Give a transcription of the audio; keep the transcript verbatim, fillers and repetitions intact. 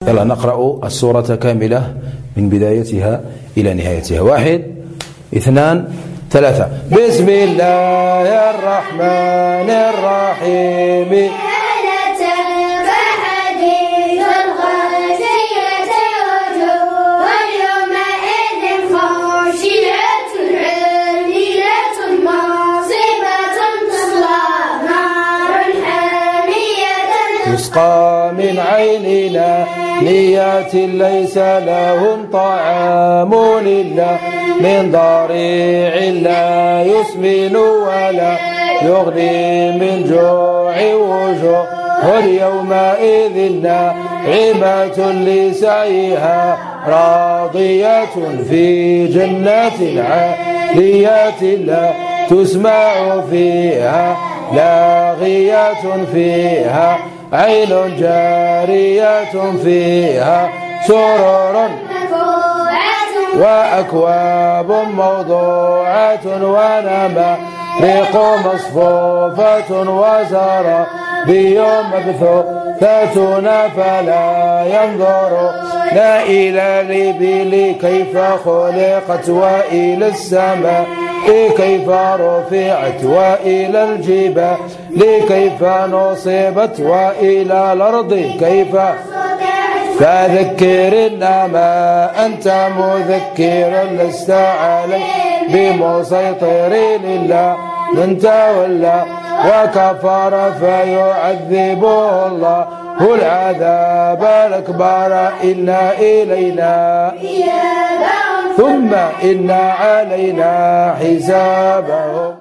يلا نقرأ السورة كاملة من بدايتها إلى نهايتها. واحد اثنان ثلاثة. بسم الله الرحمن الرحيم. يسقى من عين آنية ليس لهم طعام إلا من ضريع لا يسمن ولا يغني من جوع وجوه يومئذ ناعمة لسعيها راضية في جنة عالية لا تسمع فيها لاغية فيها عين جارية فيها سرر وأكواب موضوعة ونمارق مصفوفة وزرابي مبثوثة فلا ينظر لا إلى الإبل كيف خلقت وإلى السماء كيف رفعت وإلى الجبال كيف نصبت وإلى الأرض كيف. فذكر إنما أنت مذكر لست علي بمسيطر إلا من تولى وكفر فيعذبه الله العذاب الأكبر إن إلينا ثم إن علينا حسابهم.